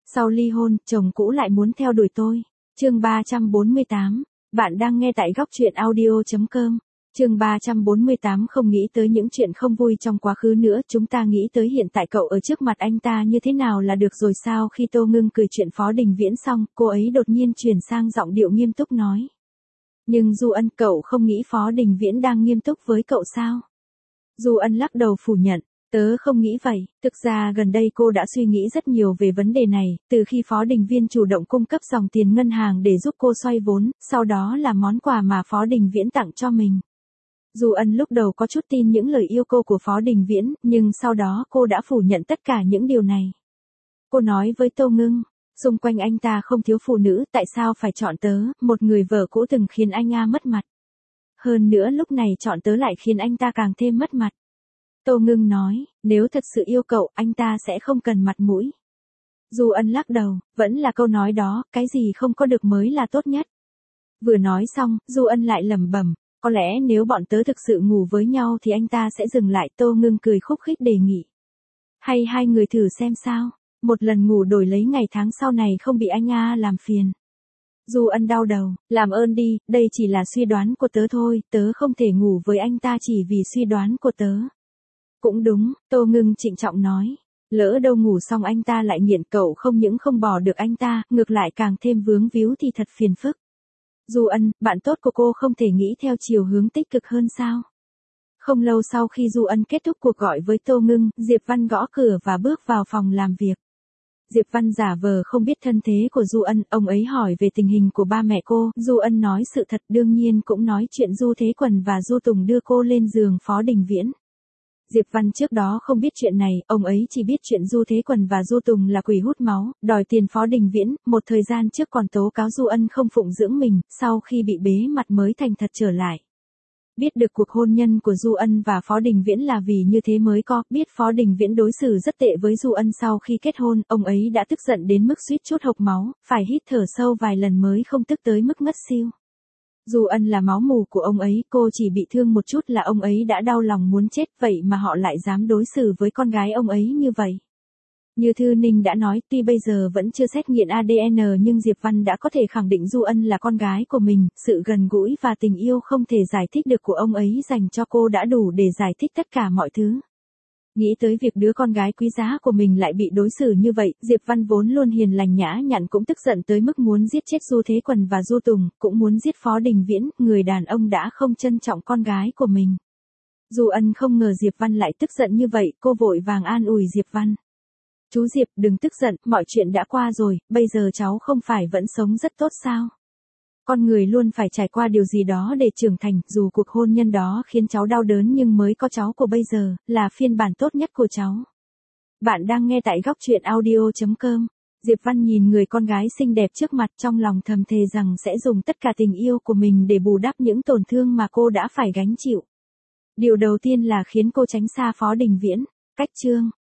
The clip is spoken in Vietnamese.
Sau ly hôn, chồng cũ lại muốn theo đuổi tôi. Chương 348. Bạn đang nghe tại góc truyện audio.com. Chương 348. Không nghĩ tới những chuyện không vui trong quá khứ nữa, chúng ta nghĩ tới hiện tại cậu ở trước mặt anh ta như thế nào là được rồi sao? Khi Tô Ngưng cười chuyện Phó Đình Viễn xong, cô ấy đột nhiên chuyển sang giọng điệu nghiêm túc nói. Nhưng Du Ân, cậu không nghĩ Phó Đình Viễn đang nghiêm túc với cậu sao? Du Ân lắc đầu phủ nhận. Tớ không nghĩ vậy, thực ra gần đây cô đã suy nghĩ rất nhiều về vấn đề này, từ khi Phó Đình Viễn chủ động cung cấp dòng tiền ngân hàng để giúp cô xoay vốn, sau đó là món quà mà Phó Đình Viễn tặng cho mình. Du Ân lúc đầu có chút tin những lời yêu cô của Phó Đình Viễn, nhưng sau đó cô đã phủ nhận tất cả những điều này. Cô nói với Tô Ngưng, xung quanh anh ta không thiếu phụ nữ, tại sao phải chọn tớ, một người vợ cũ từng khiến anh mất mặt. Hơn nữa lúc này chọn tớ lại khiến anh ta càng thêm mất mặt. Tô Ngưng nói, nếu thật sự yêu cậu, anh ta sẽ không cần mặt mũi. Du Ân lắc đầu, vẫn là câu nói đó, cái gì không có được mới là tốt nhất. Vừa nói xong, Du Ân lại lẩm bẩm, có lẽ nếu bọn tớ thực sự ngủ với nhau thì anh ta sẽ dừng lại. Tô Ngưng cười khúc khích đề nghị. Hay hai người thử xem sao, một lần ngủ đổi lấy ngày tháng sau này không bị anh làm phiền. Du Ân đau đầu, làm ơn đi, đây chỉ là suy đoán của tớ thôi, tớ không thể ngủ với anh ta chỉ vì suy đoán của tớ. Cũng đúng, Tô Ngưng trịnh trọng nói. Lỡ đâu ngủ xong anh ta lại nghiện, cậu không những không bỏ được anh ta, ngược lại càng thêm vướng víu thì thật phiền phức. Du Ân, bạn tốt của cô không thể nghĩ theo chiều hướng tích cực hơn sao? Không lâu sau khi Du Ân kết thúc cuộc gọi với Tô Ngưng, Diệp Văn gõ cửa và bước vào phòng làm việc. Diệp Văn giả vờ không biết thân thế của Du Ân, ông ấy hỏi về tình hình của ba mẹ cô, Du Ân nói sự thật, đương nhiên cũng nói chuyện Du Thế Quần và Du Tùng đưa cô lên giường Phó Đình Viễn. Diệp Văn trước đó không biết chuyện này, ông ấy chỉ biết chuyện Du Thế Quần và Du Tùng là quỷ hút máu, đòi tiền Phó Đình Viễn, một thời gian trước còn tố cáo Du Ân không phụng dưỡng mình, sau khi bị bế mặt mới thành thật trở lại. Biết được cuộc hôn nhân của Du Ân và Phó Đình Viễn là vì như thế mới có, biết Phó Đình Viễn đối xử rất tệ với Du Ân sau khi kết hôn, ông ấy đã tức giận đến mức suýt chút hộc máu, phải hít thở sâu vài lần mới không tức tới mức ngất xiu. Du Ân là máu mủ của ông ấy, cô chỉ bị thương một chút là ông ấy đã đau lòng muốn chết, vậy mà họ lại dám đối xử với con gái ông ấy như vậy. Như Thư Ninh đã nói, tuy bây giờ vẫn chưa xét nghiệm ADN nhưng Diệp Văn đã có thể khẳng định Du Ân là con gái của mình, sự gần gũi và tình yêu không thể giải thích được của ông ấy dành cho cô đã đủ để giải thích tất cả mọi thứ. Nghĩ tới việc đứa con gái quý giá của mình lại bị đối xử như vậy, Diệp Văn vốn luôn hiền lành nhã nhặn cũng tức giận tới mức muốn giết chết Du Thế Quần và Du Tùng, cũng muốn giết Phó Đình Viễn, người đàn ông đã không trân trọng con gái của mình. Du Ân không ngờ Diệp Văn lại tức giận như vậy, cô vội vàng an ủi Diệp Văn. Chú Diệp, đừng tức giận, mọi chuyện đã qua rồi, bây giờ cháu không phải vẫn sống rất tốt sao? Con người luôn phải trải qua điều gì đó để trưởng thành, dù cuộc hôn nhân đó khiến cháu đau đớn nhưng mới có cháu của bây giờ, là phiên bản tốt nhất của cháu. Bạn đang nghe tại góc truyện audio.com. Diệp Văn nhìn người con gái xinh đẹp trước mặt, trong lòng thầm thề rằng sẽ dùng tất cả tình yêu của mình để bù đắp những tổn thương mà cô đã phải gánh chịu. Điều đầu tiên là khiến cô tránh xa Phó Đình Viễn. Cách chương